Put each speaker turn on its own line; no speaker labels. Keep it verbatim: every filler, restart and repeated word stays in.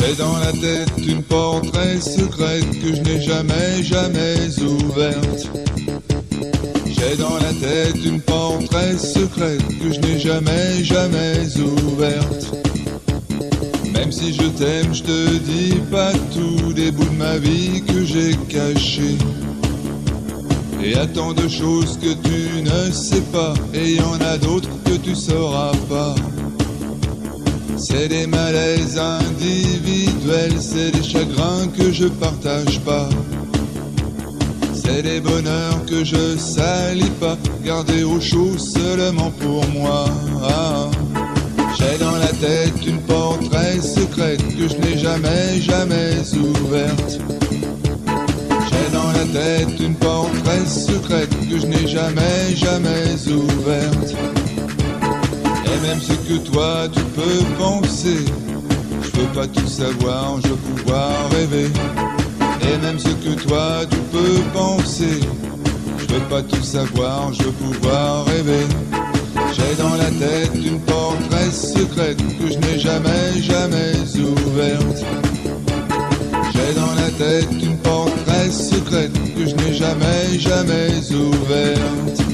J'ai dans la tête une portrait secrète que je n'ai jamais, jamais ouverte. J'ai dans la tête une portrait secrète que je n'ai jamais, jamais ouverte. Même si je t'aime, je te dis pas tous les bouts de ma vie que j'ai cachés. Et y a tant de choses que tu ne sais pas, et y en a d'autres que tu sauras pas. C'est des malaises individuels, c'est des chagrins que je partage pas. C'est des bonheurs que je salis pas, gardés au chaud seulement pour moi. Ah. J'ai dans la tête une portrait secrète que je n'ai jamais, jamais ouverte. J'ai dans la tête une portrait secrète que je n'ai jamais, jamais ouverte. Et même ce que toi tu peux penser, je veux pas tout savoir, je veux pouvoir rêver. Et même ce que toi tu peux penser, je veux pas tout savoir, je veux pouvoir rêver. J'ai dans la tête une portrait secrète que je n'ai jamais, jamais ouverte. J'ai dans la tête une portrait secrète que je n'ai jamais, jamais ouverte.